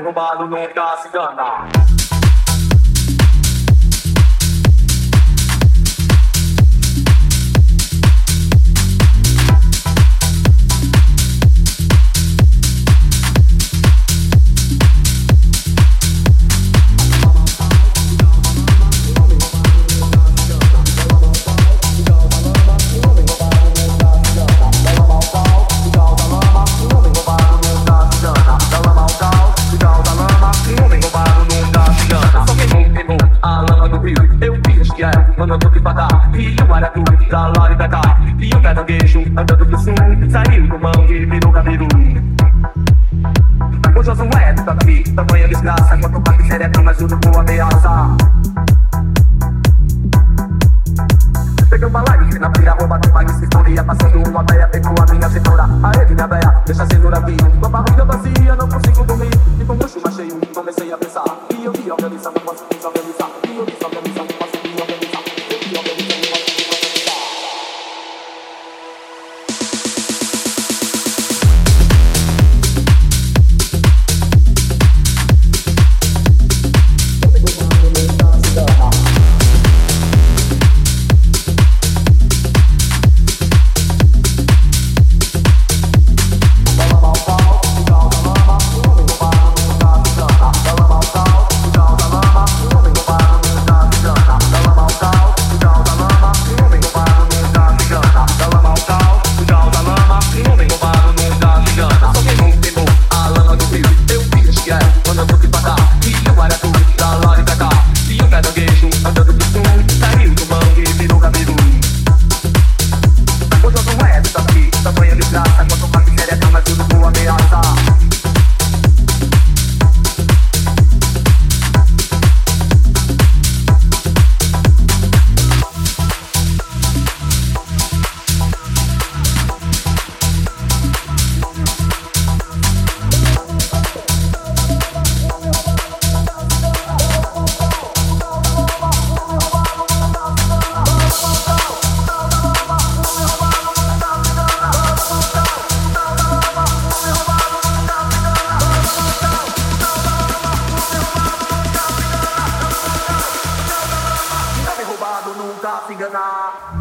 roubado nunca se engana. Mandando devagar, e o maracujá pra lá e pra cá. E o caranguejo andando pro sul, saiu do mangue e virou cabelo. O Josué tá aqui, tamanha desgraça. Quanto mais miséria tem, mais juro vou ameaçar. Peguei uma live na pira, rouba do país, história. Passando uma veia, pegou a minha cenoura. Aê, minha veia, deixa a cenoura vir. Com a barriga vazia, não consigo dormir. E com o chuva cheio, comecei a pensar. E eu vi organizar, não posso desorganizar. E eu desorganizar, não posso desorganizar. Nunca se enganar.